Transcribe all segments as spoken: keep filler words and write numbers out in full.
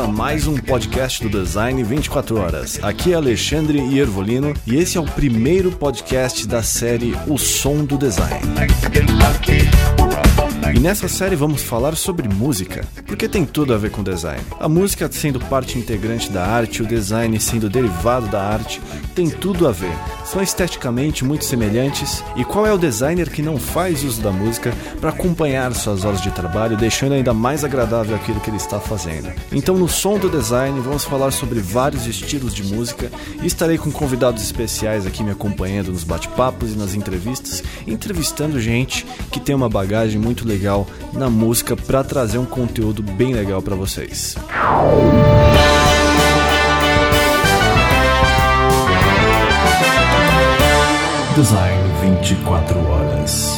mais um podcast do Design vinte e quatro horas. Aqui é Alexandre Iervolino e esse é o primeiro podcast da série O Som do Design. E nessa série vamos falar sobre música, porque tem tudo a ver com design. A música sendo parte integrante da arte, o design sendo derivado da arte, tem tudo a ver. São esteticamente muito semelhantes, e qual é o designer que não faz uso da música para acompanhar suas horas de trabalho, deixando ainda mais agradável aquilo que ele está fazendo? Então no Som do Design vamos falar sobre vários estilos de música e estarei com convidados especiais aqui me acompanhando nos bate-papos e nas entrevistas, entrevistando gente que tem uma bagagem muito legal na música para trazer um conteúdo bem legal para vocês. Design vinte e quatro horas.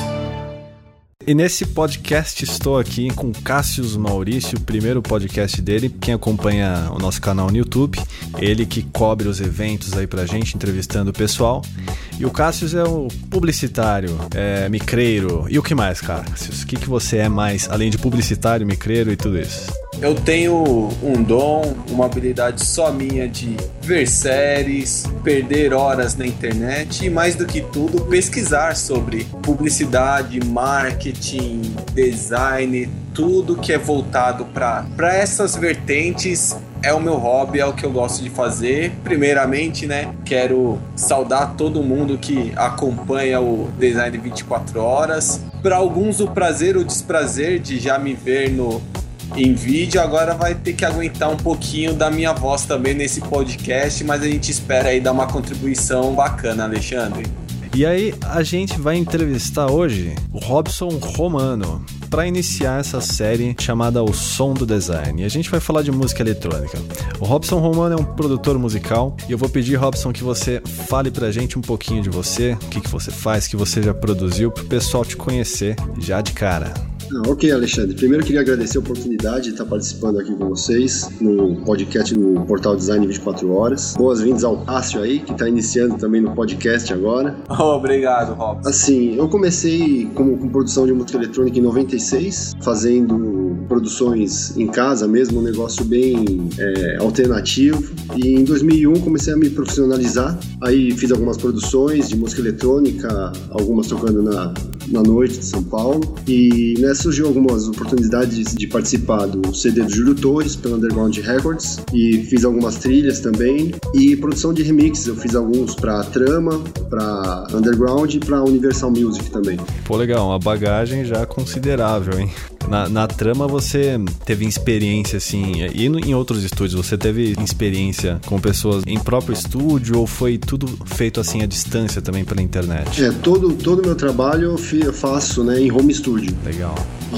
E nesse podcast estou aqui com Cássius Maurício, o primeiro podcast dele. Quem acompanha o nosso canal no YouTube, ele que cobre os eventos aí pra gente, entrevistando o pessoal. E o Cássius é o publicitário, é micreiro. E o que mais, Cássius? O que, que você é mais, além de publicitário, micreiro e tudo isso? Eu tenho um dom, uma habilidade só minha de ver séries, perder horas na internet e, mais do que tudo, pesquisar sobre publicidade, marketing, design, tudo que é voltado para para essas vertentes. É o meu hobby, é o que eu gosto de fazer. Primeiramente, né, quero saudar todo mundo que acompanha o Design vinte e quatro horas. Para alguns, o prazer ou o desprazer de já me ver no em vídeo, agora vai ter que aguentar um pouquinho da minha voz também nesse podcast, mas a gente espera aí dar uma contribuição bacana, Alexandre. E aí, a gente vai entrevistar hoje o Robson Romano para iniciar essa série chamada O Som do Design. E a gente vai falar de música eletrônica. O Robson Romano é um produtor musical e eu vou pedir, Robson, que você fale pra gente um pouquinho de você, o que, que você faz, que você já produziu, pro pessoal te conhecer já de cara. Ah, ok, Alexandre. Primeiro, queria agradecer a oportunidade de estar participando aqui com vocês no podcast do Portal Design vinte e quatro horas. Boas-vindas ao Cássio aí, que está iniciando também no podcast agora. Oh, obrigado, Robson. Assim, eu comecei como, com produção de música eletrônica em noventa e seis, fazendo produções em casa mesmo, um negócio bem é, alternativo. E em dois mil e um comecei a me profissionalizar. Aí fiz algumas produções de música eletrônica, algumas tocando na, na noite de São Paulo. E nessa surgiu algumas oportunidades de participar do C D do Júlio Torres pela Underground Records e fiz algumas trilhas também e produção de remixes, eu fiz alguns para Trama, para Underground e para Universal Music também. Pô, legal, uma bagagem já considerável, hein? Na, na Trama você teve experiência assim, e no, em outros estúdios você teve experiência com pessoas em próprio estúdio ou foi tudo feito assim à distância também pela internet? É, todo todo meu trabalho eu, fi, eu faço, né, em home studio. Legal.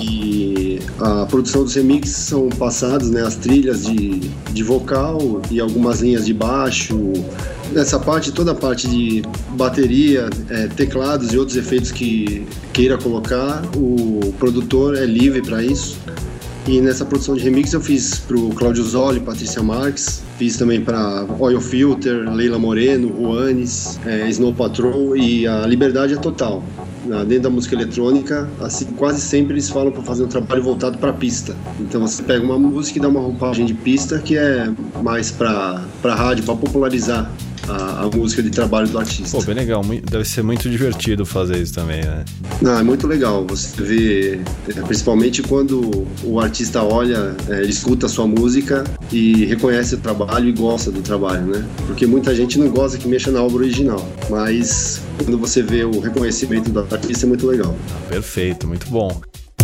E a produção dos remixes são passadas, né, as trilhas de, de vocal e algumas linhas de baixo. Nessa parte, toda a parte de bateria, é, teclados e outros efeitos que queira colocar, o produtor é livre para isso. E nessa produção de remix eu fiz pro Cláudio Zoli, Patrícia Marques, fiz também para Oil Filter, Leila Moreno, Juanes, é, Snow Patrol, e a liberdade é total. Dentro da música eletrônica, assim, quase sempre eles falam para fazer um trabalho voltado para pista. Então você pega uma música e dá uma roupagem de pista que é mais para para rádio, para popularizar a, a música de trabalho do artista. Pô, bem legal. Deve ser muito divertido fazer isso também, né? Não, é muito legal. Você vê, principalmente quando o artista olha, é, ele escuta a sua música e reconhece o trabalho e gosta do trabalho, né? Porque muita gente não gosta que mexa na obra original, mas quando você vê o reconhecimento do artista é muito legal. Perfeito, muito bom.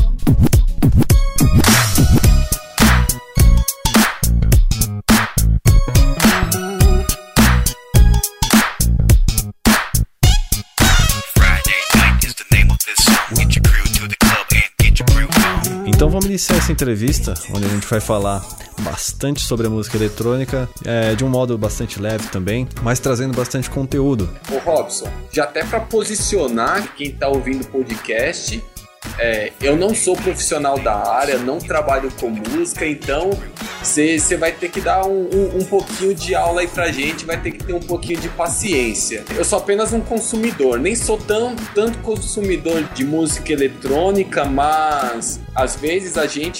Então vamos iniciar essa entrevista, onde a gente vai falar bastante sobre a música eletrônica, é, de um modo bastante leve também, mas trazendo bastante conteúdo. Ô Robson, já até para posicionar quem tá ouvindo o podcast, É, eu não sou profissional da área, não trabalho com música, então você vai ter que dar um, um, um pouquinho de aula aí pra gente, vai ter que ter um pouquinho de paciência. Eu sou apenas um consumidor, nem sou tão, tanto consumidor de música eletrônica, mas às vezes a gente, né,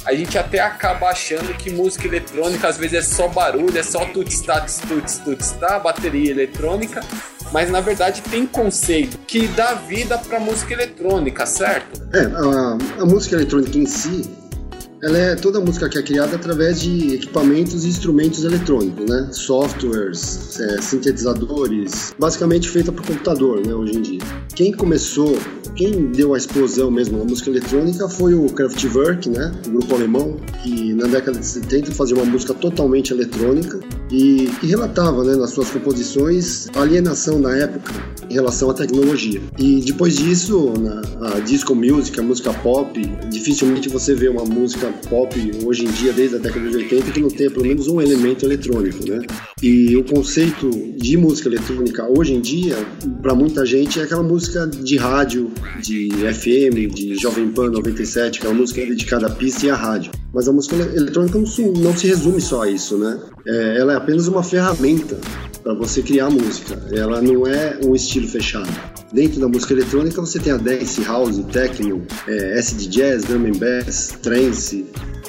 a gente até acaba achando que música eletrônica às vezes é só barulho, é só tuts-tá, tuts-tá, tuts-tá, bateria eletrônica, mas na verdade tem conceito que dá vida pra música eletrônica, certo? É, a, a música eletrônica em si, ela é toda a música que é criada através de equipamentos e instrumentos eletrônicos, né? Softwares, é, sintetizadores, basicamente feita por computador, né, hoje em dia. Quem começou, quem deu a explosão mesmo na música eletrônica foi o Kraftwerk, né? O grupo alemão, que na década de setenta fazia uma música totalmente eletrônica e que relatava, né, nas suas composições a alienação na época em relação à tecnologia. E depois disso, na a disco music, a música pop, dificilmente você vê uma música pop hoje em dia, desde a década de oitenta, que não tenha pelo menos um elemento eletrônico, né? E o conceito de música eletrônica hoje em dia, para muita gente, é aquela música de rádio, de F M, de Jovem Pan noventa e sete, que é uma música dedicada à pista e à rádio. Mas a música eletrônica não se, não se resume só a isso, né? É, ela é apenas uma ferramenta para você criar música. Ela não é um estilo fechado. Dentro da música eletrônica você tem a dance, house, techno, é, acid jazz, drum and bass, trance,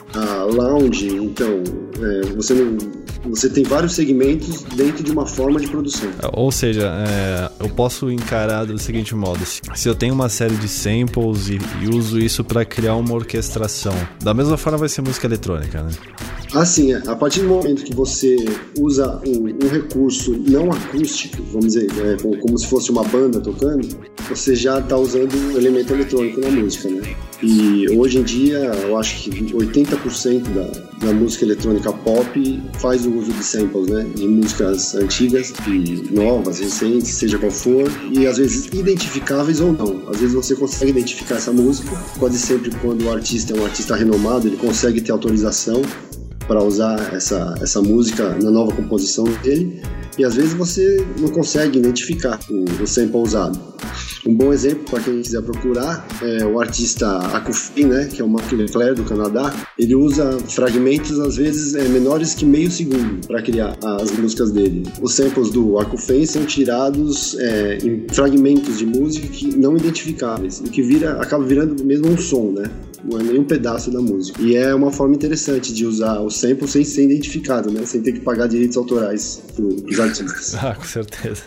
a lounge. Então, é, você não... Você tem vários segmentos dentro de uma forma de produção. Ou seja, é, eu posso encarar do seguinte modo: se eu tenho uma série de samples e, e uso isso para criar uma orquestração, da mesma forma vai ser música eletrônica, né? Assim, a partir do momento que você usa um, um recurso não acústico, vamos dizer, é, como, como se fosse uma banda tocando, você já está usando um elemento eletrônico na música, né? E hoje em dia, eu acho que oitenta por cento da, da música eletrônica pop faz o uso de samples, né? De músicas antigas e novas, recentes, seja qual for, e às vezes identificáveis ou não. Às vezes você consegue identificar essa música, quase sempre quando o artista é um artista renomado, ele consegue ter autorização para usar essa, essa música na nova composição dele, e às vezes você não consegue identificar o, o sample usado. Um bom exemplo para quem quiser procurar é o artista Akufei, né, que é o Mark Leclerc do Canadá. Ele usa fragmentos às vezes é, menores que meio segundo para criar as músicas dele. Os samples do Akufei são tirados é, em fragmentos de música que não identificáveis e que vira, acaba virando mesmo um som, né? Não é nenhum pedaço da música. E é uma forma interessante de usar o sample sem ser identificado, né? Sem ter que pagar direitos autorais para os artistas. Ah, com certeza.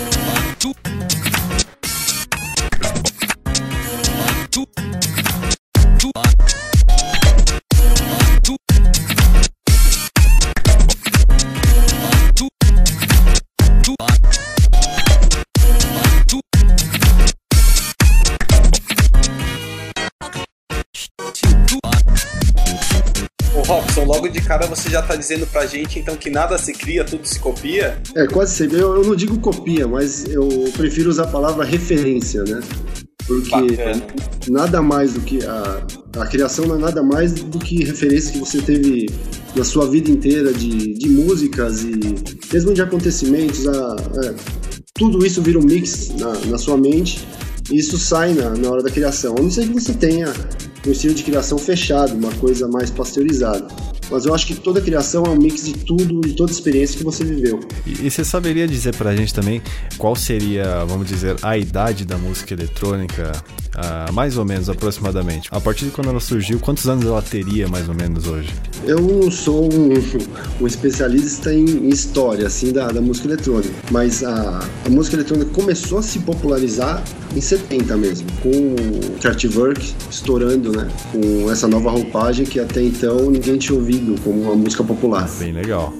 Robson, logo de cara você já tá dizendo pra gente então que nada se cria, tudo se copia? É, quase sempre. Eu, eu não digo copia, mas eu prefiro usar a palavra referência, né? Porque Bacana. nada mais do que a, a criação não é nada mais do que referências que você teve na sua vida inteira de, de músicas e mesmo de acontecimentos. A, a, tudo isso vira um mix na, na sua mente e isso sai na, na hora da criação. A não ser que você tenha um estilo de criação fechado, uma coisa mais pasteurizada. Mas eu acho que toda criação é um mix de tudo, de toda experiência que você viveu. E, e você saberia dizer pra gente também qual seria, vamos dizer, a idade da música eletrônica, uh, mais ou menos, aproximadamente? A partir de quando ela surgiu, quantos anos ela teria, mais ou menos, hoje? Eu não sou um, um especialista em, em história, assim, da, da música eletrônica. Mas a, a música eletrônica começou a se popularizar em setenta mesmo, com o Kraftwerk estourando, né? Com essa nova roupagem que até então ninguém tinha ouvido como uma música popular. Bem legal.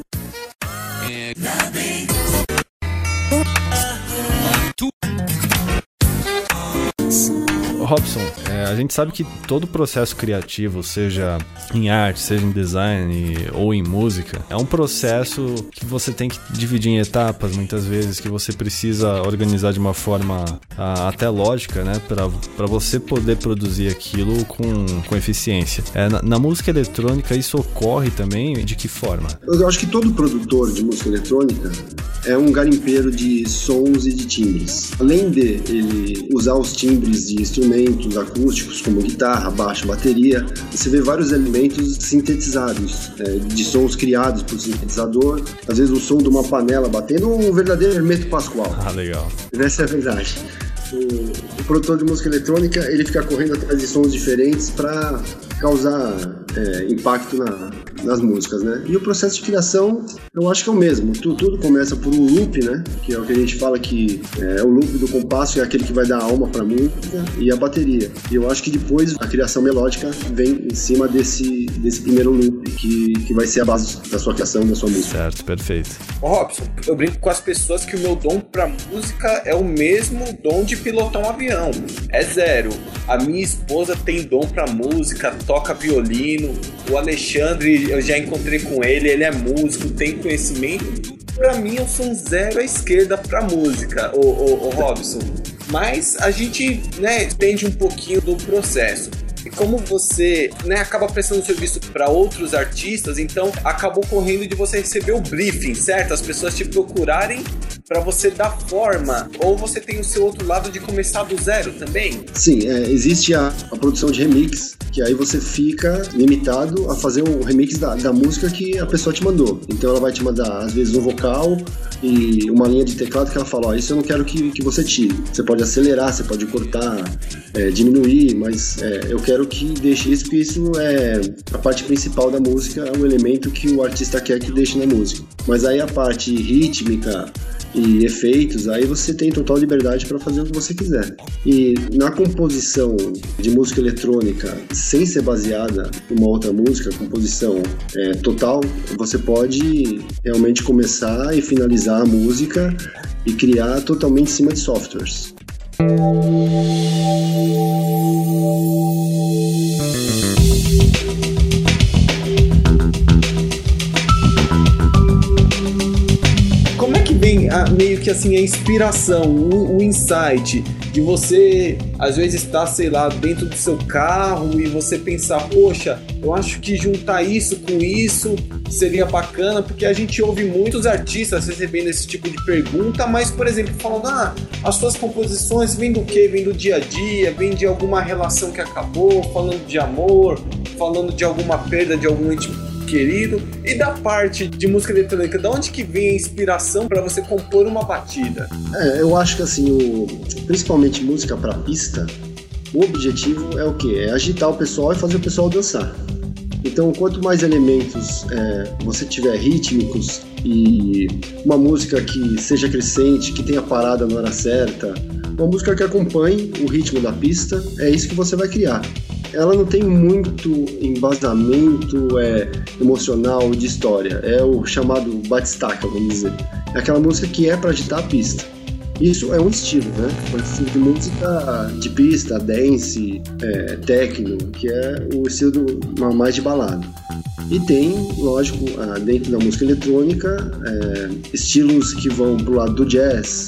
Robson, é, a gente sabe que todo processo criativo, seja em arte, seja em design ou em música, é um processo que você tem que dividir em etapas, muitas vezes, que você precisa organizar de uma forma a, até lógica, né, para você poder produzir aquilo com, com eficiência. É, na, na música eletrônica isso ocorre também? De que forma? Eu acho que todo produtor de música eletrônica é um garimpeiro de sons e de timbres. Além de ele usar os timbres de instrumentos acústicos como guitarra, baixo, bateria, você vê vários elementos sintetizados, é, de sons criados por sintetizador, às vezes o som de uma panela batendo, um verdadeiro Hermeto Pascoal. Ah, legal. Essa é a verdade. O, o produtor de música eletrônica, ele fica correndo atrás de sons diferentes para causar é, impacto na, nas músicas, né? E o processo de criação, eu acho que é o mesmo. Tudo, tudo começa por um loop, né? Que é o que a gente fala que é o loop do compasso, é aquele que vai dar alma pra música, e a bateria. E eu acho que depois a criação melódica vem em cima desse, desse primeiro loop, que, que vai ser a base da sua criação, da sua música. Certo, perfeito. Ô Robson, eu brinco com as pessoas que o meu dom pra música é o mesmo dom de pilotar um avião. É zero. A minha esposa tem dom pra música, toca violino. O Alexandre, eu já encontrei com ele, ele é músico, tem conhecimento. Pra mim, eu sou um zero à esquerda pra música, ô, ô, ô Robson. Mas a gente, né, entende um pouquinho do processo. E como você, né, acaba prestando serviço para outros artistas, então acabou correndo de você receber o briefing, certo? As pessoas te procurarem para você dar forma, ou você tem o seu outro lado de começar do zero também? Sim, é, existe a, a produção de remix, que aí você fica limitado a fazer um remix da, da música que a pessoa te mandou. Então ela vai te mandar, às vezes, um vocal e uma linha de teclado que ela fala, ó, isso eu não quero que, que você tire. Você pode acelerar, você pode cortar, é, diminuir, mas é, eu quero que deixe isso, porque isso é a parte principal da música, é um elemento que o artista quer que deixe na música. Mas aí a parte rítmica e efeitos, aí você tem total liberdade para fazer o que você quiser. E na composição de música eletrônica, sem ser baseada em uma outra música, composição é, total, você pode realmente começar e finalizar a música e criar totalmente em cima de softwares. A, meio que assim, a inspiração, o, o insight de você, às vezes, estar, sei lá, dentro do seu carro e você pensar, poxa, eu acho que juntar isso com isso seria bacana, porque a gente ouve muitos artistas recebendo esse tipo de pergunta, mas, por exemplo, falando, ah, as suas composições vêm do quê? Vêm do dia a dia, vêm de alguma relação que acabou, falando de amor, falando de alguma perda de algum ente querido. E da parte de música eletrônica, de onde que vem a inspiração para você compor uma batida? É, eu acho que assim, o, principalmente música para pista, o objetivo é o quê? É agitar o pessoal e fazer o pessoal dançar. Então, quanto mais elementos é, você tiver rítmicos e uma música que seja crescente, que tenha parada na hora certa, uma música que acompanhe o ritmo da pista, é isso que você vai criar. Ela não tem muito embasamento é, emocional de história. É o chamado batistaca, vamos dizer. É aquela música que é para agitar a pista. Isso é um estilo, né? Um estilo de música de pista, dance, é, techno, que é o estilo do, mais de balada. E tem, lógico, dentro da música eletrônica, é, estilos que vão pro lado do jazz,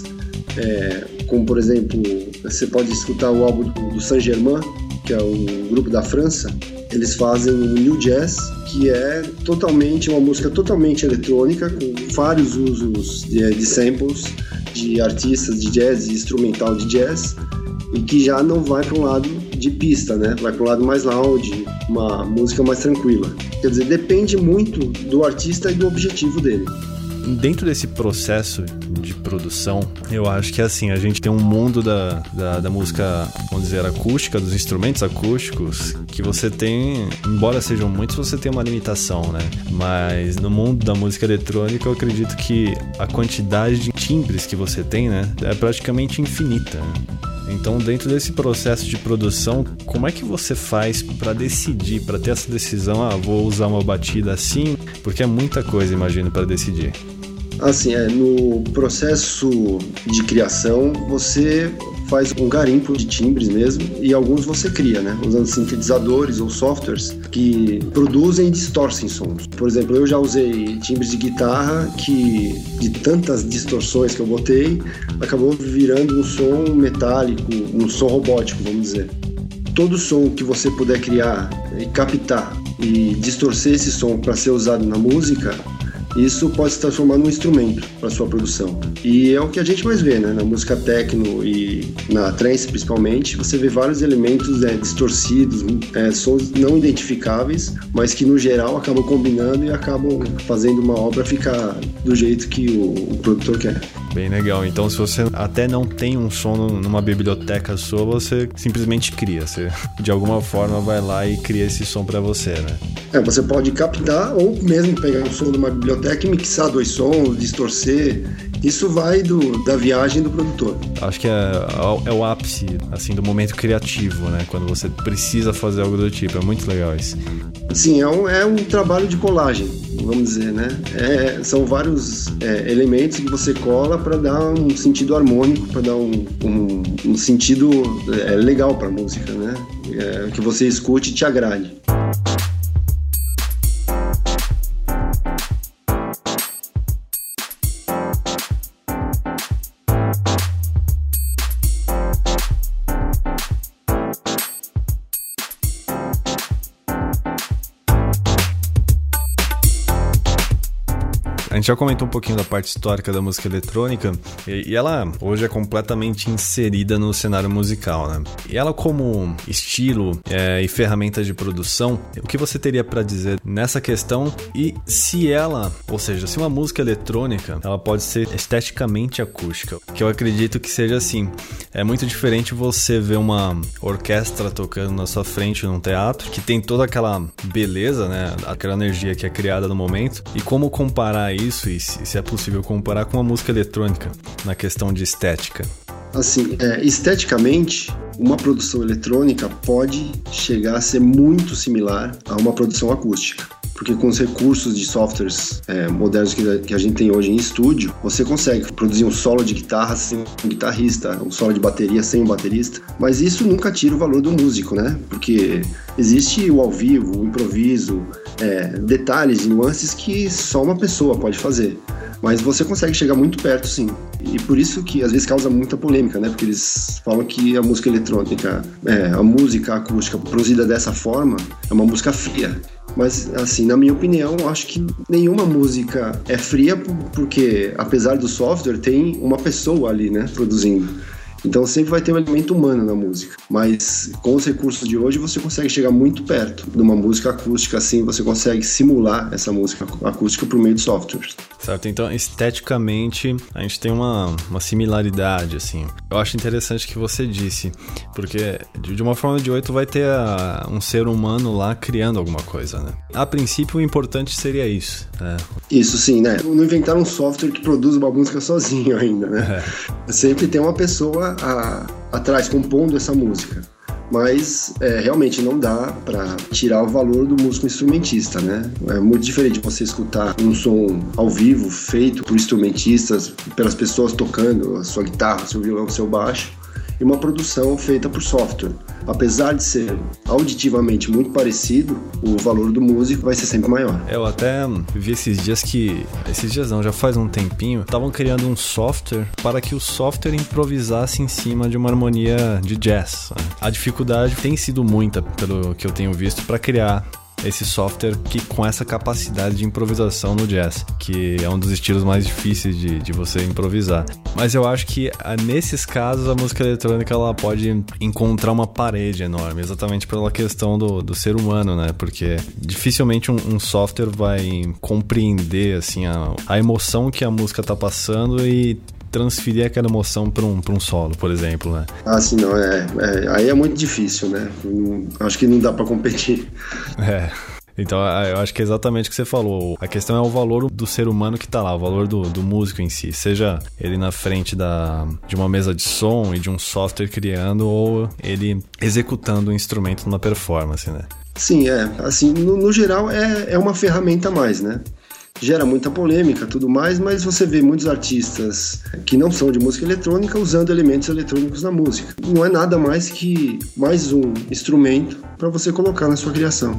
é, como, por exemplo, você pode escutar o álbum do, do Saint-Germain, que é um grupo da França. Eles fazem um new jazz, que é totalmente uma música totalmente eletrônica, com vários usos de, de samples de artistas de jazz e instrumental de jazz, e que já não vai para um lado de pista, né? Vai para um lado mais lounge, uma música mais tranquila. Quer dizer, depende muito do artista e do objetivo dele. Dentro desse processo de produção, eu acho que assim, a gente tem um mundo da, da, da música, vamos dizer, acústica, dos instrumentos acústicos, que você tem, embora sejam muitos, você tem uma limitação, né? Mas no mundo da música eletrônica, eu acredito que a quantidade de timbres que você tem, né, é praticamente infinita, né? Então, dentro desse processo de produção, como é que você faz para decidir, para ter essa decisão, ah, vou usar uma batida assim, porque é muita coisa, imagino, para decidir. Assim, é, no processo de criação, você faz um garimpo de timbres mesmo, e alguns você cria, né? Usando sintetizadores ou softwares que produzem e distorcem sons. Por exemplo, eu já usei timbres de guitarra que, de tantas distorções que eu botei, acabou virando um som metálico, um som robótico, vamos dizer. Todo som que você puder criar e captar e distorcer esse som para ser usado na música, isso pode se transformar num instrumento para sua produção. E é o que a gente mais vê, né? Na música techno e na trance, principalmente, você vê vários elementos é, distorcidos, é, sons não identificáveis, mas que no geral acabam combinando e acabam fazendo uma obra ficar do jeito que o, o produtor quer. Bem legal. Então, se você até não tem um som numa biblioteca sua, você simplesmente cria. Você, de alguma forma, vai lá e cria esse som pra você, né? É, você pode captar ou mesmo pegar um som de uma biblioteca e mixar dois sons, distorcer. Isso vai do, da viagem do produtor. Acho que é, é o ápice, assim, do momento criativo, né? Quando você precisa fazer algo do tipo. É muito legal isso. Sim, é um, é um trabalho de colagem, vamos dizer, né? É, são vários é, elementos que você cola para dar um sentido harmônico, para dar um, um, um sentido é, legal para a música, né? É, que você escute e te agrade. A gente já comentou um pouquinho da parte histórica da música eletrônica e, e ela hoje é completamente inserida no cenário musical, né? E ela como estilo é, e ferramenta de produção, o que você teria para dizer nessa questão e se ela, ou seja, se uma música eletrônica, ela pode ser esteticamente acústica, que eu acredito que seja assim. É muito diferente você ver uma orquestra tocando na sua frente num teatro, que tem toda aquela beleza, né? Aquela energia que é criada no momento, e como comparar isso isso e se é possível comparar com a música eletrônica na questão de estética. Assim, é, esteticamente, uma produção eletrônica pode chegar a ser muito similar a uma produção acústica. Porque com os recursos de softwares é, modernos que, que a gente tem hoje em estúdio, você consegue produzir um solo de guitarra sem um guitarrista, um solo de bateria sem um baterista. Mas isso nunca tira o valor do músico, né? Porque existe o ao vivo, o improviso, é, detalhes e nuances que só uma pessoa pode fazer. Mas você consegue chegar muito perto, sim. E por isso que às vezes causa muita polêmica, né? Porque eles falam que a música eletrônica, é, a música acústica produzida dessa forma é uma música fria. Mas, assim, na minha opinião, eu acho que nenhuma música é fria porque, apesar do software, tem uma pessoa ali, né, produzindo. Então sempre vai ter um elemento humano na música. Mas com os recursos de hoje você consegue chegar muito perto de uma música acústica, assim, você consegue simular essa música acústica por meio de softwares. Certo, então esteticamente a gente tem uma, uma similaridade, assim. Eu acho interessante que você disse, porque de uma forma ou de outra vai ter a, um ser humano lá criando alguma coisa, né? A princípio o importante seria isso, né? Isso sim, né? Não inventaram um software que produz uma música sozinho ainda, né? É. Sempre tem uma pessoa a, atrás compondo essa música. Mas é, realmente não dá para tirar o valor do músico instrumentista, né? É muito diferente você escutar um som ao vivo feito por instrumentistas, pelas pessoas tocando a sua guitarra, seu violão, seu baixo, e uma produção feita por software. Apesar de ser auditivamente muito parecido, o valor do músico vai ser sempre maior. Eu até vi esses dias que... Esses dias não, já faz um tempinho, estavam criando um software para que o software improvisasse em cima de uma harmonia de jazz. A dificuldade tem sido muita, pelo que eu tenho visto, para criar esse software que com essa capacidade de improvisação no jazz, que é um dos estilos mais difíceis de, de você improvisar. Mas eu acho que nesses casos a música eletrônica ela pode encontrar uma parede enorme, exatamente pela questão do, do ser humano, né? Porque dificilmente um, um software vai compreender assim, a, a emoção que a música tá passando e transferir aquela emoção para um, para um solo, por exemplo, né? Ah, sim, não, é, é, aí é muito difícil, né? Não, acho que não dá para competir. É, então eu acho que é exatamente o que você falou. A questão é o valor do ser humano que tá lá, o valor do, do músico em si, seja ele na frente da, de uma mesa de som e de um software criando, ou ele executando um instrumento numa performance, né? Sim, é, assim, no, no geral é, é uma ferramenta a mais, né? Gera muita polêmica, tudo mais, mas você vê muitos artistas que não são de música eletrônica usando elementos eletrônicos na música. Não é nada mais que mais um instrumento para você colocar na sua criação.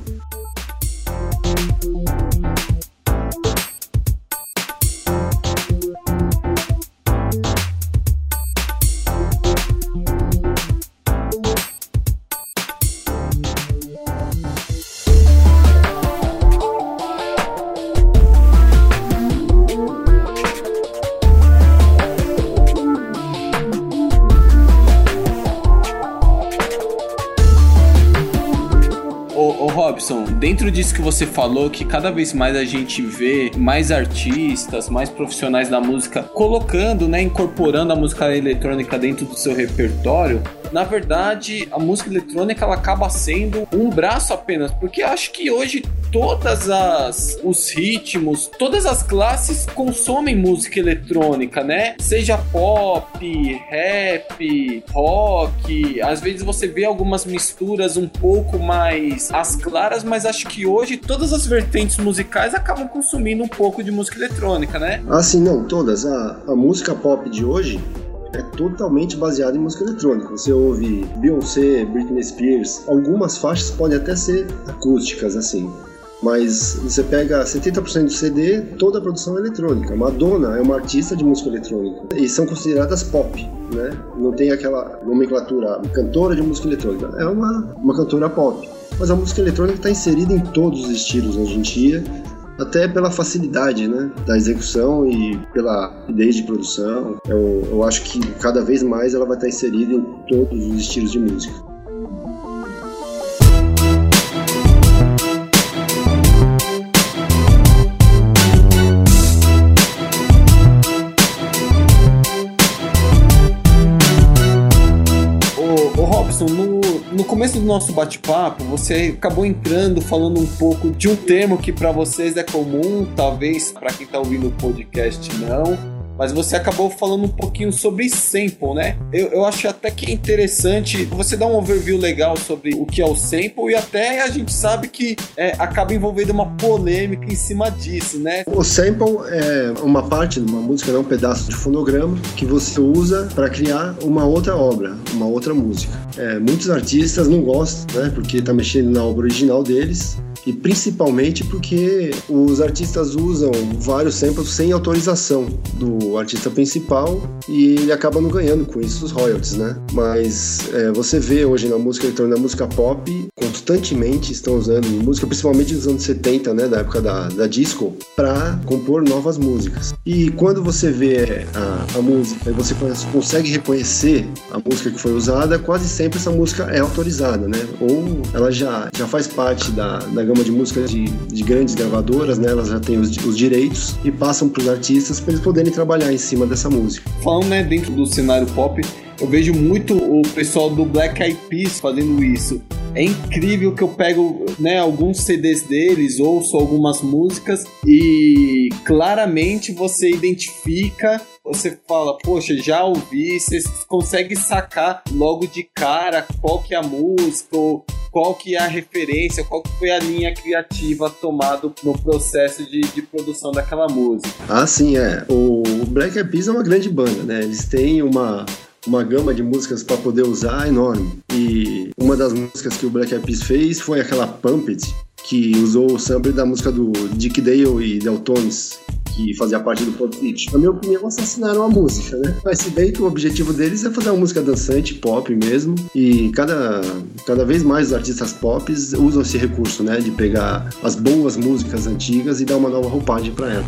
Robson, dentro disso que você falou, que cada vez mais a gente vê mais artistas, mais profissionais da música colocando, né, incorporando a música eletrônica dentro do seu repertório, na verdade, a música eletrônica ela acaba sendo um braço apenas, porque acho que hoje todas as os ritmos, todas as classes consomem música eletrônica, né? Seja pop, rap, rock, às vezes você vê algumas misturas um pouco mais às claras, mas acho que hoje todas as vertentes musicais acabam consumindo um pouco de música eletrônica, né? Ah, sim, não, todas. A, a música pop de hoje é totalmente baseada em música eletrônica. Você ouve Beyoncé, Britney Spears, algumas faixas podem até ser acústicas, assim, mas você pega setenta por cento do C D, toda a produção é eletrônica. Madonna é uma artista de música eletrônica e são consideradas pop, né? Não tem aquela nomenclatura cantora de música eletrônica, é uma, uma cantora pop. Mas a música eletrônica está inserida em todos os estilos hoje em dia, até pela facilidade, né, da execução e pela rapidez de produção. Eu, eu acho que cada vez mais ela vai estar inserida em todos os estilos de música. No, no começo do nosso bate-papo, você acabou entrando falando um pouco de um termo que para vocês é comum, talvez para quem tá ouvindo o podcast não, mas você acabou falando um pouquinho sobre sample, né? Eu, eu acho até que é interessante você dar um overview legal sobre o que é o sample, e até a gente sabe que é, acaba envolvendo uma polêmica em cima disso, né? O sample é uma parte de uma música, né, um pedaço de fonograma que você usa para criar uma outra obra, uma outra música. É, muitos artistas não gostam, né? Porque tá mexendo na obra original deles. E principalmente porque os artistas usam vários samples sem autorização do artista principal e ele acaba não ganhando com isso os royalties, né? Mas é, você vê hoje na música eletrônica, na música pop, constantemente estão usando música, principalmente nos anos setenta, né, da época da, da disco, para compor novas músicas. E quando você vê a, a música e você consegue reconhecer a música que foi usada, quase sempre essa música é autorizada, né? Ou ela já, já faz parte da, da gama de músicas de, de grandes gravadoras, né? Elas já têm os, os direitos e passam para os artistas para eles poderem trabalhar em cima dessa música. Falando, né, dentro do cenário pop, eu vejo muito o pessoal do Black Eyed Peas fazendo isso. É incrível que eu pego, né, alguns C Ds deles, ouço algumas músicas e claramente você identifica, você fala, poxa, já ouvi, você consegue sacar logo de cara qual que é a música, ou qual que é a referência, qual que foi a linha criativa tomada no processo de, de produção daquela música. Ah, sim, é. O Black Eyed Peas é uma grande banda, né? Eles têm uma... uma gama de músicas para poder usar enorme. E uma das músicas que o Black Eyed Peas fez foi aquela Pump It, que usou o sample da música do Dick Dale e Deltones, que fazia parte do Pump It. Na minha opinião, assassinaram a música, né? Mas se bem que o objetivo deles é fazer uma música dançante, pop mesmo, e cada, cada vez mais os artistas pop usam esse recurso, né? De pegar as boas músicas antigas e dar uma nova roupagem para ela.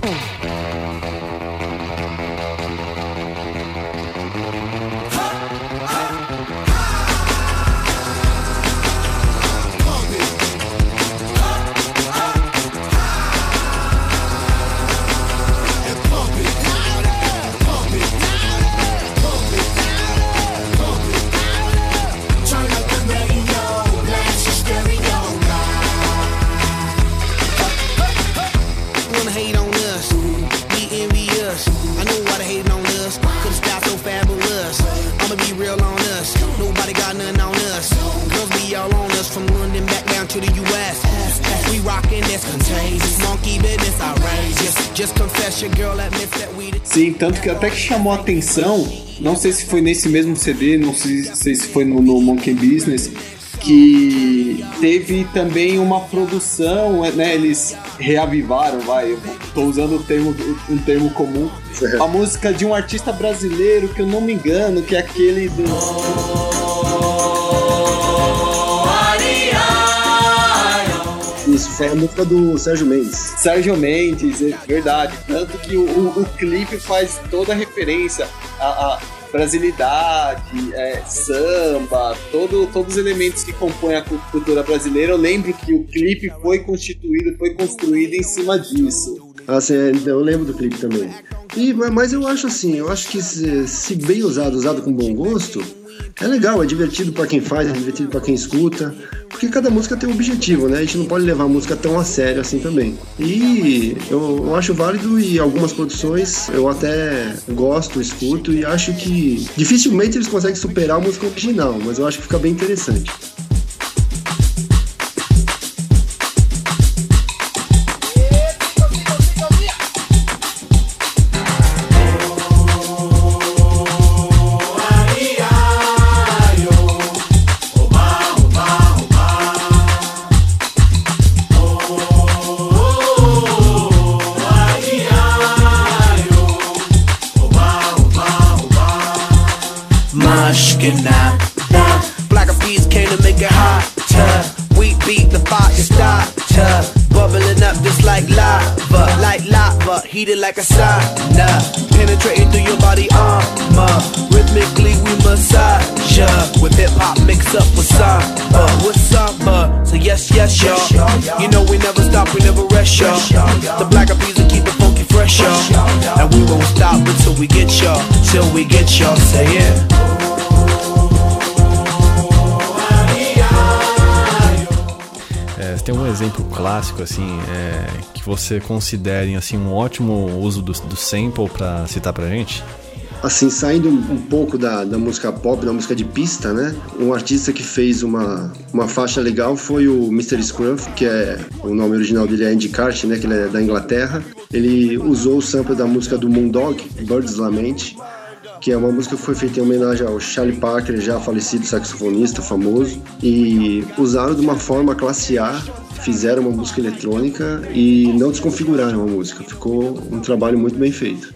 Sim, tanto que até que chamou a atenção, não sei se foi nesse mesmo C D, não sei, sei se foi no, no Monkey Business, que teve também uma produção, né, eles reavivaram, vai, eu tô usando o termo, um termo comum, a música de um artista brasileiro, que eu não me engano, que é aquele do... Isso, foi a música do Sérgio Mendes. Sérgio Mendes, é verdade. Tanto que o, o, o clipe faz toda a referência a, a, brasilidade, é, samba, todo, todos os elementos que compõem a cultura brasileira. Eu lembro que o clipe foi constituído, foi construído em cima disso. Ah, sim, eu lembro do clipe também. E, mas eu acho assim, eu acho que se, se bem usado, usado com bom gosto, é legal, é divertido pra quem faz, é divertido pra quem escuta, porque cada música tem um objetivo, né? A gente não pode levar a música tão a sério assim também. E eu, eu acho válido, e algumas produções eu até gosto, escuto, e acho que dificilmente eles conseguem superar a música original, mas eu acho que fica bem interessante. Black eyed peas came to make it hotter. We beat the fire starter, bubbling up just like lava, like lava, heated like a sauna, penetrating through your body armor. Rhythmically we massage ya, with hip hop mixed up with samba, with samba. So yes, yes, y'all. You know we never stop, we never rest, y'all. The black eyed peas will keep it funky fresh, y'all. And we won't stop until we get y'all, till we get y'all. Say yeah. É, tem um exemplo clássico assim, é, que você considere assim, um ótimo uso do, do sample para citar pra gente? Assim, saindo um pouco da, da música pop, da música de pista, né? Um artista que fez uma, uma faixa legal foi o mister Scruff, que é, o nome original dele é Andy Cart, né? Que ele é da Inglaterra. Ele usou o sample da música do Moondog, Bird's Lament, que é uma música que foi feita em homenagem ao Charlie Parker, já falecido saxofonista famoso, e usaram de uma forma classe A, fizeram uma música eletrônica e não desconfiguraram a música. Ficou um trabalho muito bem feito.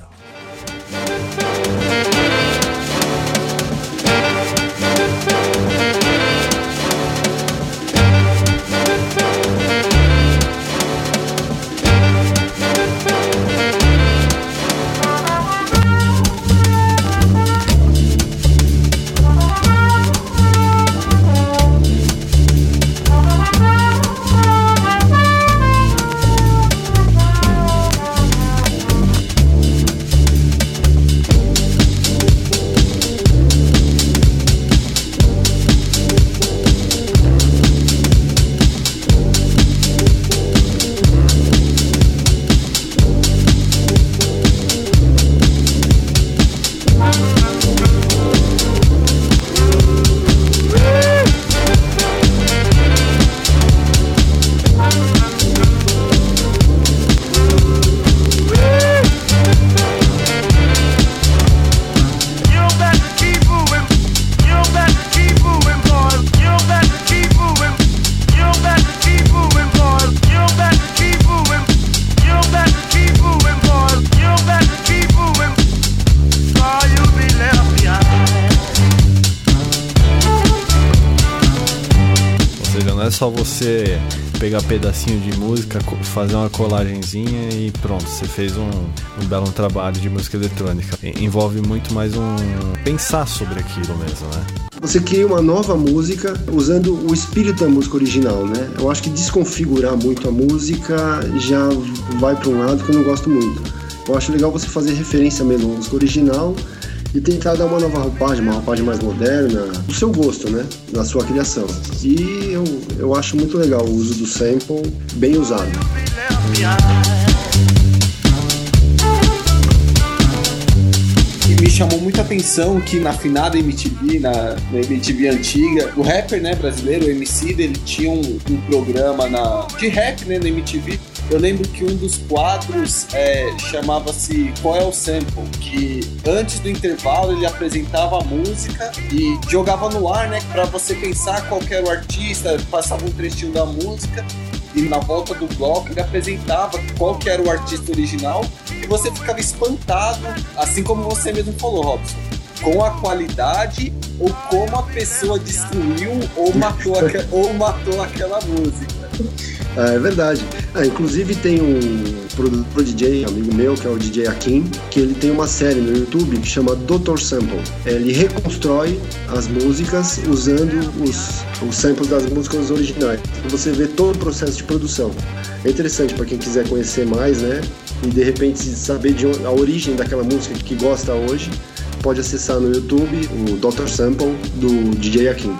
Só você pegar pedacinho de música, fazer uma colagenzinha e pronto, você fez um, um belo trabalho de música eletrônica. Envolve muito mais um pensar sobre aquilo mesmo, né? Você cria uma nova música usando o espírito da música original, né? Eu acho que desconfigurar muito a música já vai para um lado que eu não gosto muito. Eu acho legal você fazer referência mesmo à música original e tentar dar uma nova roupagem, uma roupagem mais moderna, do seu gosto, né? Na sua criação. E eu, eu acho muito legal o uso do sample, bem usado. E me chamou muita atenção que na finada M T V, na, na M T V antiga, o rapper, né, brasileiro, o Emicida, ele tinha um, um programa na, de rap, né, na M T V. Eu lembro que um dos quadros é, chamava-se Qual é o Sample? Que antes do intervalo ele apresentava a música e jogava no ar, né? Pra você pensar qual que era o artista, passava um trechinho da música e na volta do bloco ele apresentava qual que era o artista original e você ficava espantado, assim como você mesmo falou, Robson, com a qualidade ou como a pessoa destruiu ou matou, aqua, ou matou aquela música. Ah, é verdade. Ah, inclusive tem um produtor D J, amigo meu, que é o D J Akin, que ele tem uma série no YouTube que chama doutor Sample. Ele reconstrói as músicas usando os, os samples das músicas originais. Você vê todo o processo de produção. É interessante para quem quiser conhecer mais, né? E de repente saber de onde, a origem daquela música que gosta hoje, pode acessar no YouTube o doutor Sample do D J Akin.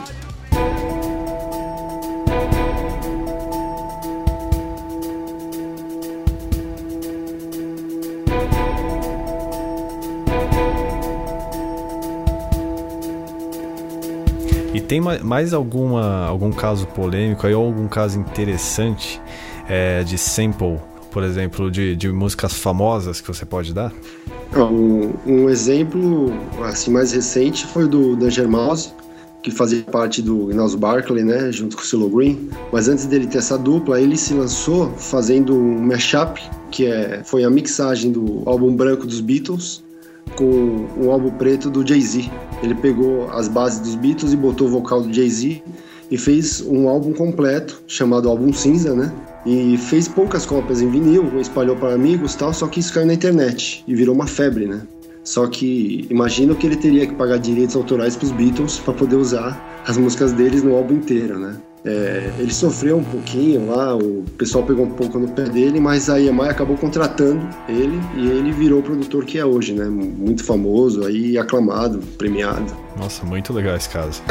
E tem mais alguma, algum caso polêmico aí, ou algum caso interessante é, de sample, por exemplo, de, de músicas famosas que você pode dar? Um, um exemplo assim, mais recente foi do Danger Mouse, que fazia parte do Gnarls Barkley, né, junto com o CeeLo Green. Mas antes dele ter essa dupla, ele se lançou fazendo um mashup, que é, foi a mixagem do álbum branco dos Beatles com o álbum preto do Jay-Z. Ele pegou as bases dos Beatles e botou o vocal do Jay-Z e fez um álbum completo, chamado Álbum Cinza, né? E fez poucas cópias em vinil, espalhou para amigos e tal, só que isso caiu na internet e virou uma febre, né? Só que imagino que ele teria que pagar direitos autorais para os Beatles para poder usar as músicas deles no álbum inteiro, né? É, ele sofreu um pouquinho lá, o pessoal pegou um pouco no pé dele, mas a E M I acabou contratando ele e ele virou o produtor que é hoje, né? Muito famoso, aí aclamado, premiado. Nossa, muito legal esse caso.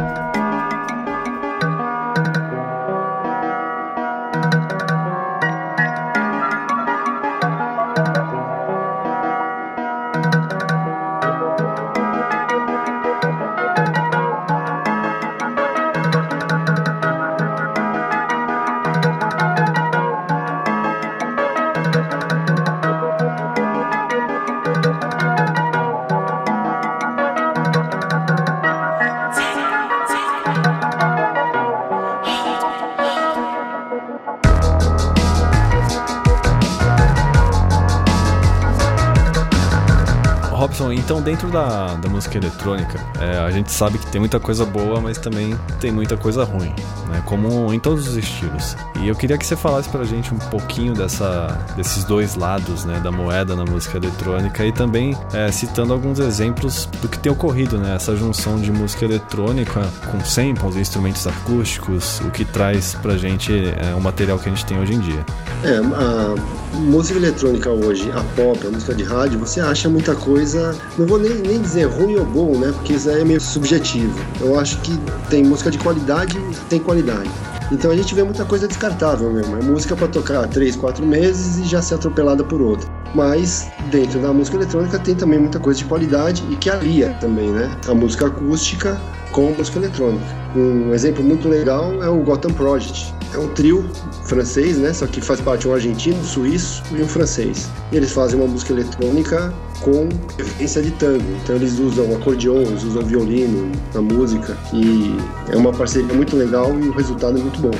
Então, dentro da, da música eletrônica, é, a gente sabe que tem muita coisa boa, mas também tem muita coisa ruim, né? Como em todos os estilos. E eu queria que você falasse pra gente um pouquinho dessa, desses dois lados, né, da moeda na música eletrônica, e também é, citando alguns exemplos do que tem ocorrido, né? Essa junção de música eletrônica com samples, instrumentos acústicos, o que traz pra gente é, o material que a gente tem hoje em dia. É, a música eletrônica hoje, a pop, a música de rádio, você acha muita coisa, não vou nem, nem dizer ruim ou bom, né? Porque isso aí é meio subjetivo. Eu acho que tem música de qualidade e tem qualidade. Então a gente vê muita coisa descartável mesmo. É música para tocar três, quatro meses e já ser atropelada por outra. Mas dentro da música eletrônica tem também muita coisa de qualidade e que alia também, né? A música acústica com a música eletrônica. Um exemplo muito legal é o Gotham Project. É um trio francês, né? Só que faz parte um argentino, um suíço e um francês. E eles fazem uma música eletrônica com referência de tango. Então eles usam acordeon, eles usam violino na música. E é uma parceria muito legal e o resultado é muito bom.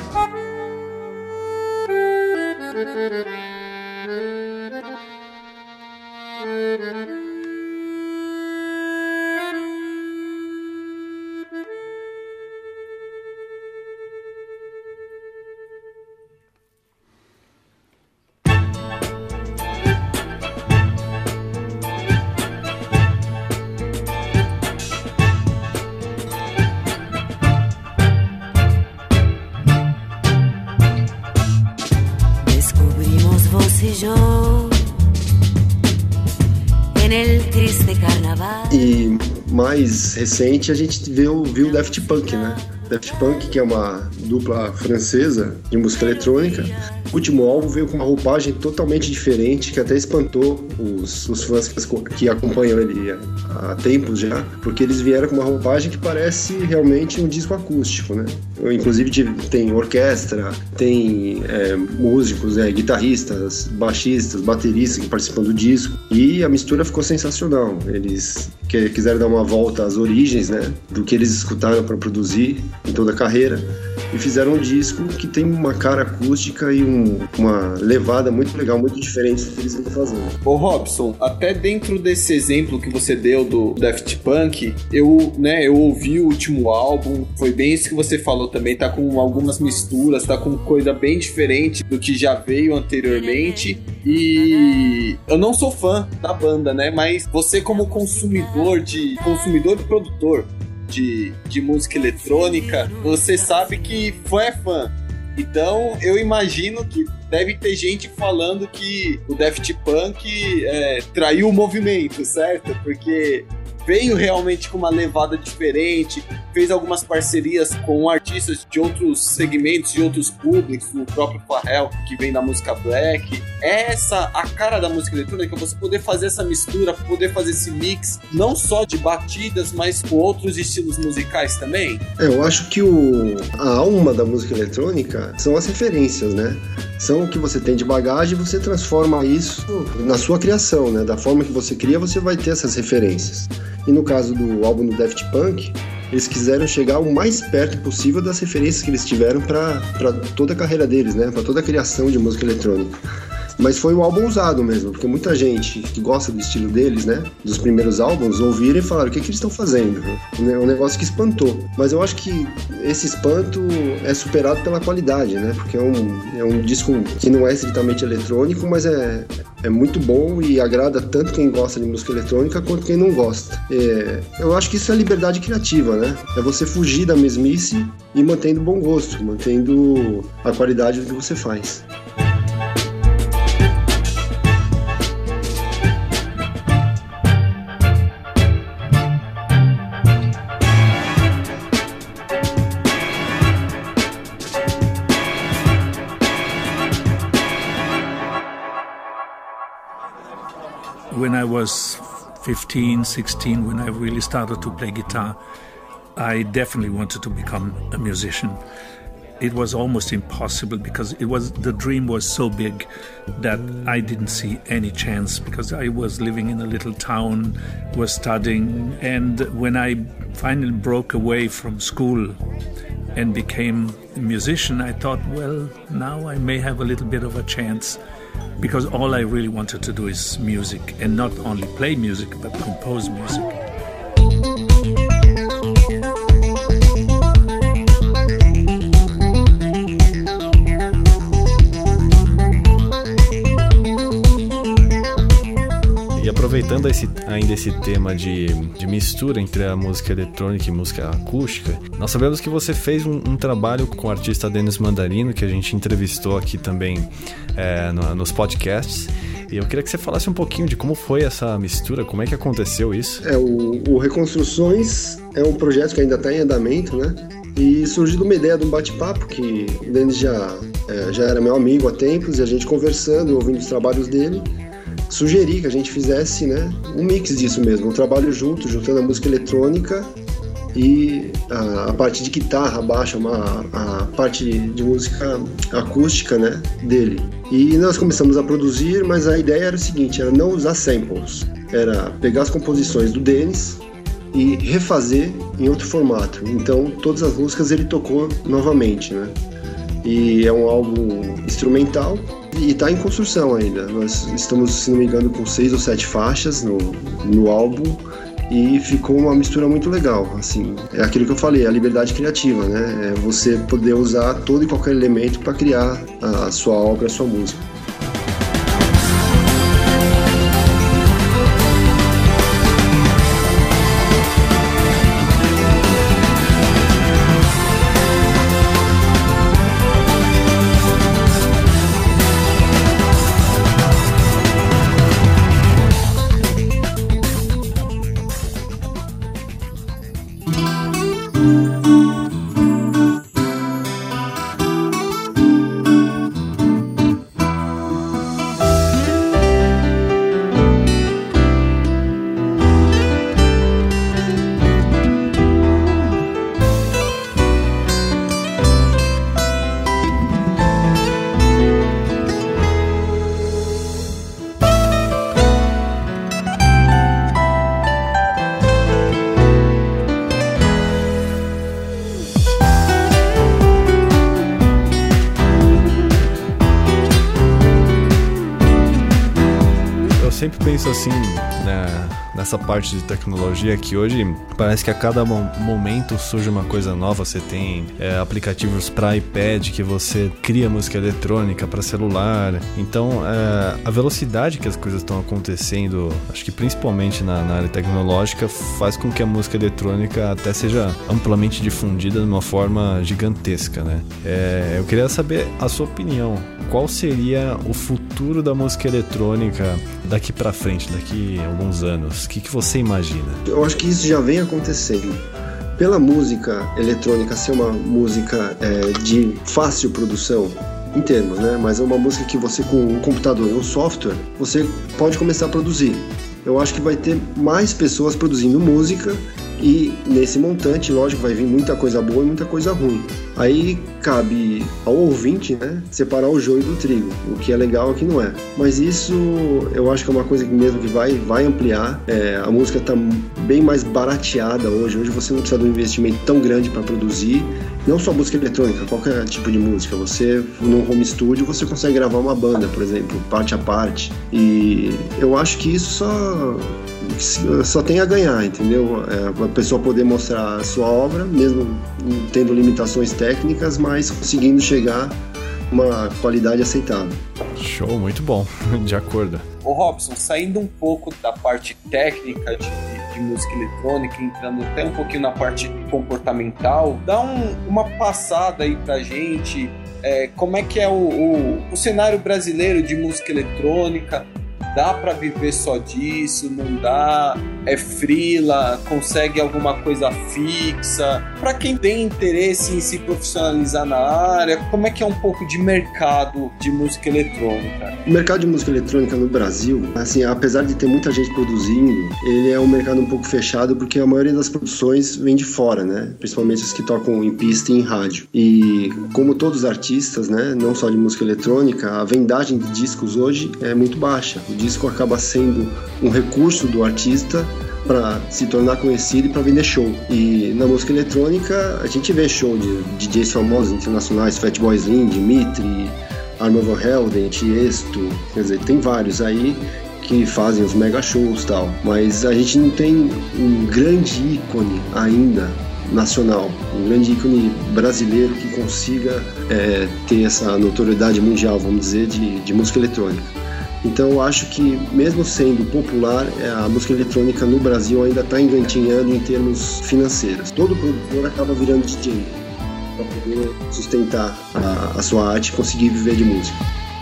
E mais recente a gente viu, viu o Daft Punk, né? Daft Punk, que é uma dupla francesa de música eletrônica. O último álbum veio com uma roupagem totalmente diferente, que até espantou os, os fãs que, que acompanham ele há, há tempos já, porque eles vieram com uma roupagem que parece realmente um disco acústico, né? Inclusive tem orquestra, tem é, músicos, é, guitarristas, baixistas, bateristas que participam do disco, e a mistura ficou sensacional. Eles que, quiseram dar uma volta às origens, né, do que eles escutaram para produzir, em toda a carreira, e fizeram um disco que tem uma cara acústica e um, uma levada muito legal, muito diferente do que eles estão fazendo. Ô Robson, até dentro desse exemplo que você deu do Daft Punk, eu, né, eu ouvi o último álbum, foi bem isso que você falou também, tá com algumas misturas, tá com coisa bem diferente do que já veio anteriormente, e eu não sou fã da banda, né, mas você como consumidor de consumidor e produtor De, de música eletrônica, você sabe que fã é fã. Então eu imagino que deve ter gente falando que o Daft Punk é, traiu o movimento, certo? Porque veio realmente com uma levada diferente, fez algumas parcerias com artistas de outros segmentos, de outros públicos, o próprio Pharrell, que vem da música black. É essa a cara da música eletrônica, você poder fazer essa mistura, poder fazer esse mix, não só de batidas, mas com outros estilos musicais também? É, eu acho que o, a alma da música eletrônica são as referências, né? São o que você tem de bagagem e você transforma isso na sua criação, né? Da forma que você cria, você vai ter essas referências. E no caso do álbum do Daft Punk, eles quiseram chegar o mais perto possível das referências que eles tiveram para toda a carreira deles, né? Para toda a criação de música eletrônica. Mas foi um álbum usado mesmo, porque muita gente que gosta do estilo deles, né, dos primeiros álbuns, ouviram e falaram: o que, que eles estão fazendo? É um negócio que espantou. Mas eu acho que esse espanto é superado pela qualidade, né, porque é um, é um disco que não é estritamente eletrônico, mas é, é muito bom e agrada tanto quem gosta de música eletrônica quanto quem não gosta. É, eu acho que isso é liberdade criativa, né, é você fugir da mesmice e mantendo bom gosto, mantendo a qualidade do que você faz. When I was fifteen, sixteen, when I really started to play guitar, I definitely wanted to become a musician. It was almost impossible because it was the dream was so big that I didn't see any chance, because I was living in a little town, was studying, and when I finally broke away from school and became a musician, I thought, well, now I may have a little bit of a chance, because all I really wanted to do is music, and not only play music, but compose music. E aproveitando esse, ainda esse tema de, de mistura entre a música eletrônica e música acústica, nós sabemos que você fez um, um trabalho com o artista Denis Mandarino, que a gente entrevistou aqui também é, no, nos podcasts. E eu queria que você falasse um pouquinho de como foi essa mistura, como é que aconteceu isso. É, o, o Reconstruções é um projeto que ainda está em andamento, né? E surgiu de uma ideia de um bate-papo, que o Denis já, é, já era meu amigo há tempos, e a gente conversando, ouvindo os trabalhos dele, sugeri que a gente fizesse, né, um mix disso mesmo, um trabalho junto, juntando a música eletrônica e a, a parte de guitarra, baixo, uma, a parte de música acústica, né, dele. E nós começamos a produzir, mas a ideia era o seguinte, era não usar samples, era pegar as composições do Denis e refazer em outro formato. Então todas as músicas ele tocou novamente, né? E é um álbum instrumental e está em construção ainda. Nós estamos, se não me engano, com seis ou sete faixas no, no álbum, e ficou uma mistura muito legal. Assim, é aquilo que eu falei, a liberdade criativa, né? É você poder usar todo e qualquer elemento para criar a sua obra, a sua música. sempre penso assim, né, nessa parte de tecnologia, que hoje parece que a cada mo- momento surge uma coisa nova. Você tem é, aplicativos para iPad que você cria música eletrônica para celular. Então é, a velocidade que as coisas estão acontecendo, acho que principalmente na, na área tecnológica, faz com que a música eletrônica até seja amplamente difundida de uma forma gigantesca, né? É, eu queria saber a sua opinião. Qual seria o futuro da música eletrônica daqui pra frente, daqui a alguns anos? O que, que você imagina? Eu acho que isso já vem acontecendo. Pela música eletrônica ser uma música é, de fácil produção, em termos, né? Mas é uma música que você, com um computador e um software, você pode começar a produzir. Eu acho que vai ter mais pessoas produzindo música e nesse montante, lógico, vai vir muita coisa boa e muita coisa ruim. Aí cabe ao ouvinte, né, separar o joio do trigo, o que é legal e o que não é. Mas isso eu acho que é uma coisa que mesmo que vai, vai ampliar. É, a música está bem mais barateada hoje. Hoje você não precisa de um investimento tão grande para produzir. Não só música eletrônica, qualquer tipo de música. Você, num home studio, você consegue gravar uma banda, por exemplo, parte a parte. E eu acho que isso só... só tem a ganhar, entendeu? É, a pessoa poder mostrar a sua obra, mesmo tendo limitações técnicas, mas conseguindo chegar a uma qualidade aceitável. Show, muito bom, de acordo. Ô Robson, saindo um pouco da parte técnica de, de, de música eletrônica, entrando até um pouquinho na parte comportamental, dá um, uma passada aí pra gente, é, como é que é o, o, o cenário brasileiro de música eletrônica. Dá pra viver só disso? Não dá? É freela? Consegue alguma coisa fixa? Pra quem tem interesse em se profissionalizar na área, como é que é um pouco de mercado de música eletrônica? O mercado de música eletrônica no Brasil, assim, apesar de ter muita gente produzindo, ele é um mercado um pouco fechado porque a maioria das produções vem de fora, né? Principalmente as que tocam em pista e em rádio. E como todos os artistas, né, não só de música eletrônica, a vendagem de discos hoje é muito baixa. O disco acaba sendo um recurso do artista para se tornar conhecido e para vender show. E na música eletrônica a gente vê show de D Js famosos internacionais, Fatboy Slim, Dimitri, Armand Van Helden, Tiesto, quer dizer, tem vários aí que fazem os mega shows e tal, mas a gente não tem um grande ícone ainda nacional, um grande ícone brasileiro que consiga é, ter essa notoriedade mundial, vamos dizer, de, de música eletrônica. Então eu acho que, mesmo sendo popular, a música eletrônica no Brasil ainda está engatinhando em termos financeiros. Todo produtor acaba virando D J para poder sustentar a, a sua arte e conseguir viver de música.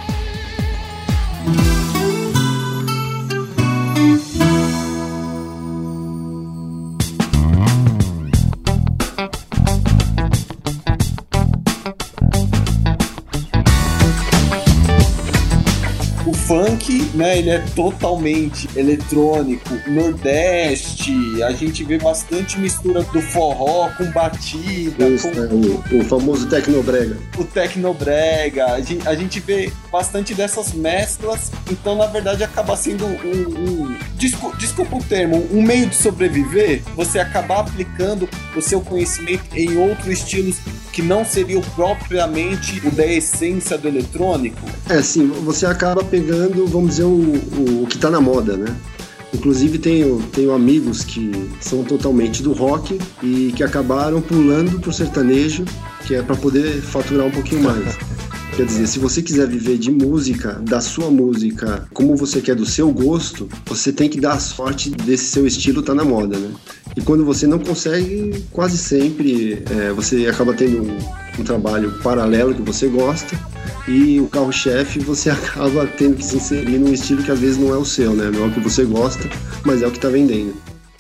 Funk, né, ele é totalmente eletrônico. Nordeste, a gente vê bastante mistura do forró com batida. Isso, com... É, o, o famoso tecnobrega. O tecnobrega. A gente, a gente vê bastante dessas mesclas, então na verdade acaba sendo um, um desculpa, desculpa o termo, um meio de sobreviver, você acabar aplicando o seu conhecimento em outros estilos que não seriam propriamente o da essência do eletrônico. É, sim, você acaba pegando, vamos dizer, o, o, o que está na moda, né? Inclusive tenho, tenho amigos que são totalmente do rock e que acabaram pulando pro sertanejo, que é para poder faturar um pouquinho mais. Quer dizer, se você quiser viver de música, da sua música, como você quer, do seu gosto, você tem que dar a sorte desse seu estilo estar tá na moda, né? E quando você não consegue, quase sempre é, você acaba tendo um, um trabalho paralelo que você gosta e o carro-chefe você acaba tendo que se inserir num estilo que às vezes não é o seu, né? Não é o que você gosta, mas é o que está vendendo.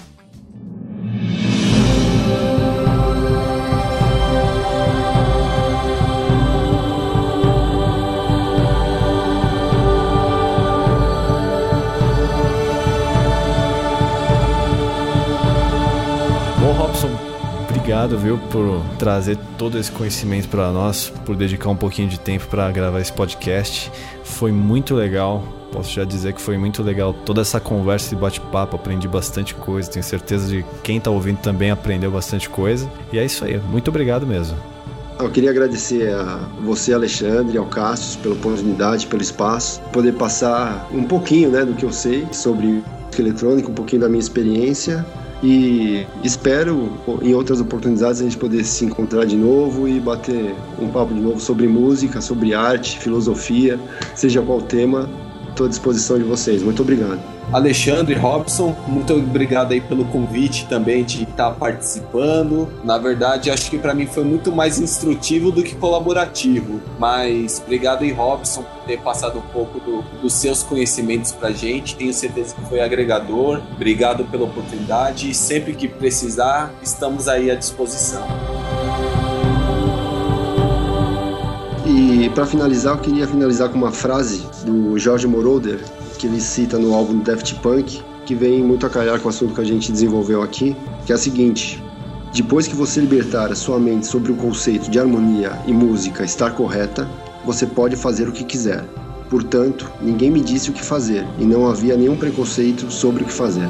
Obrigado, viu, por trazer todo esse conhecimento para nós, por dedicar um pouquinho de tempo para gravar esse podcast. Foi muito legal, posso já dizer que foi muito legal toda essa conversa e bate-papo, aprendi bastante coisa, tenho certeza de que quem está ouvindo também aprendeu bastante coisa. E é isso aí, muito obrigado mesmo. Eu queria agradecer a você, Alexandre, ao Cassius, pela oportunidade, pelo espaço, poder passar um pouquinho, né, do que eu sei sobre música eletrônica, um pouquinho da minha experiência, e espero em outras oportunidades a gente poder se encontrar de novo e bater um papo de novo sobre música, sobre arte, filosofia, seja qual o tema. Estou à disposição de vocês. Muito obrigado. Alexandre, Robson, muito obrigado aí pelo convite também de estar participando. Na verdade, acho que para mim foi muito mais instrutivo do que colaborativo, mas obrigado aí, Robson, por ter passado um pouco do, dos seus conhecimentos pra gente. Tenho certeza que foi agregador. Obrigado pela oportunidade e sempre que precisar, estamos aí à disposição. E para finalizar, eu queria finalizar com uma frase do Jorge Moroder, que ele cita no álbum Daft Punk, que vem muito a calhar com o assunto que a gente desenvolveu aqui, que é a seguinte: depois que você libertar a sua mente sobre o conceito de harmonia e música estar correta, você pode fazer o que quiser. Portanto, ninguém me disse o que fazer e não havia nenhum preconceito sobre o que fazer.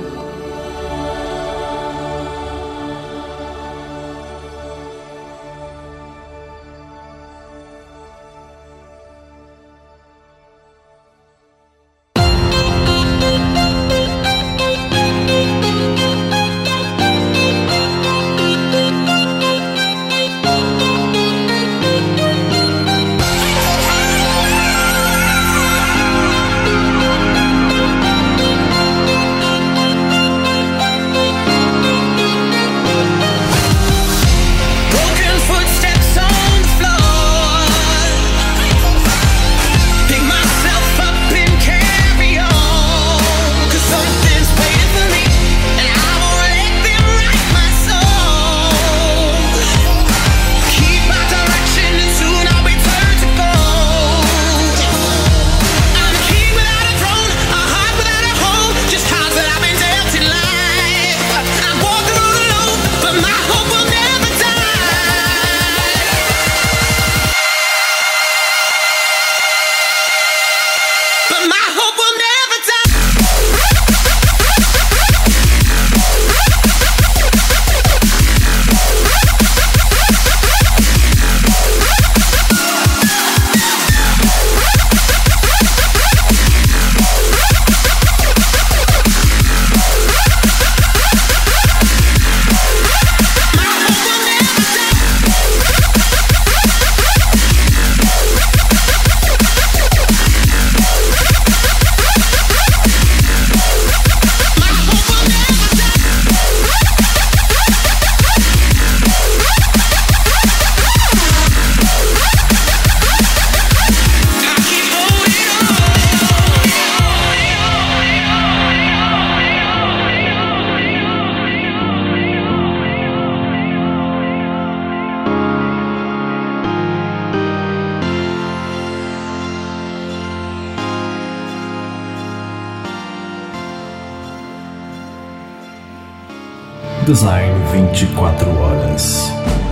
Design vinte e quatro horas.